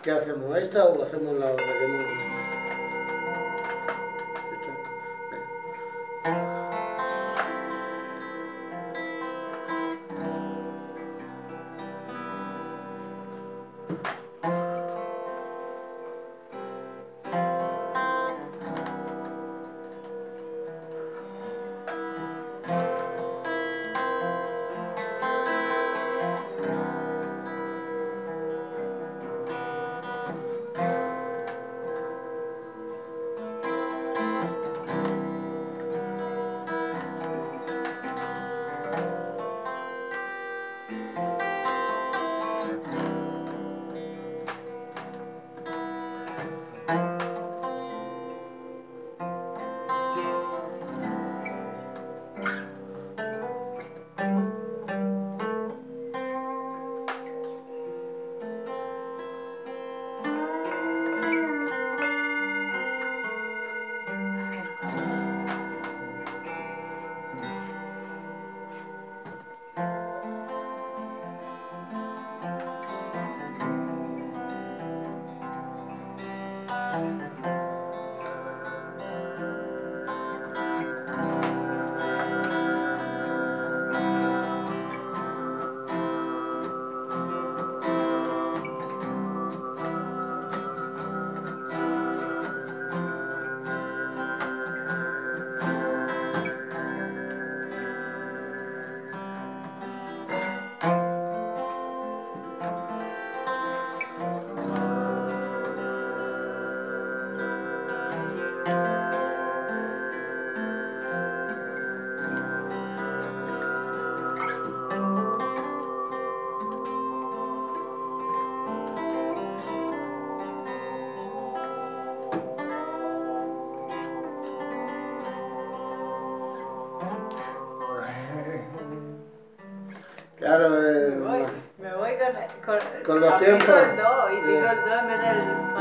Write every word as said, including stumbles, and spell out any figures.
¿Qué hacemos? ¿Esta o hacemos la otra? Que hemos... ¿Esta? Venga. Claro, Me voy, eh, me voy con, con, con los a tiempos. piso el do y piso Yeah. el do en vez del